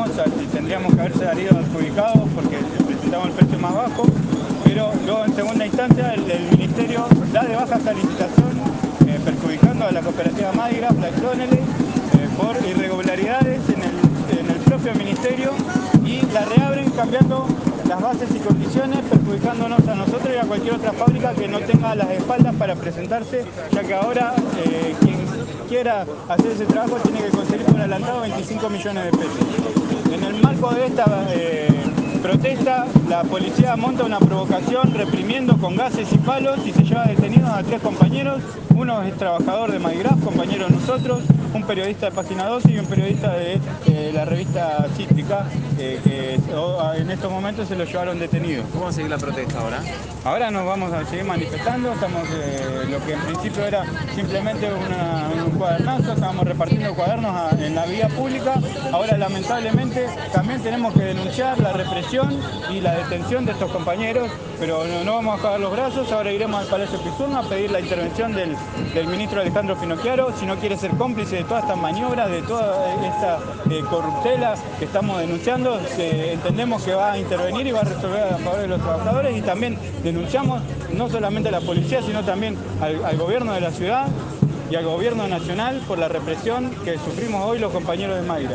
sabemos si tendríamos que haber salido adjudicados porque presentamos el precio más bajo, pero luego en segunda instancia el Ministerio da de baja esta licitación, perjudicando a la cooperativa Maigraf, la Exonele, por irregularidades en el propio Ministerio, y la reabren cambiando las bases y condiciones, perjudicándonos a nosotros y a cualquier otra fábrica que no tenga las espaldas para presentarse, ya que ahora quien quiera hacer ese trabajo tiene que conseguir por adelantado 25 millones de pesos. En el marco de esta protesta, la policía monta una provocación reprimiendo con gases y palos y se lleva detenidos a 3 compañeros. Uno es trabajador de Maigraf, compañero de nosotros, un periodista de Página 12 y un periodista de la revista Cítrica, que en estos momentos se lo llevaron detenidos. ¿Cómo va a seguir la protesta ahora? Ahora nos vamos a seguir manifestando, estamos lo que en principio era simplemente un cuadernazo, estábamos repartiendo cuadernos en la vía pública. Ahora lamentablemente también tenemos que denunciar la represión y la detención de estos compañeros, pero no vamos a bajar los brazos. Ahora iremos al Palacio Pizurno a pedir la intervención del ministro Alejandro Finocchiaro, si no quiere ser cómplice de todas estas maniobras, de toda esta corruptela que estamos denunciando. Entendemos que va a intervenir y va a resolver a favor de los trabajadores, y también denunciamos no solamente a la policía, sino también al gobierno de la ciudad y al gobierno nacional por la represión que sufrimos hoy los compañeros de Maigraf.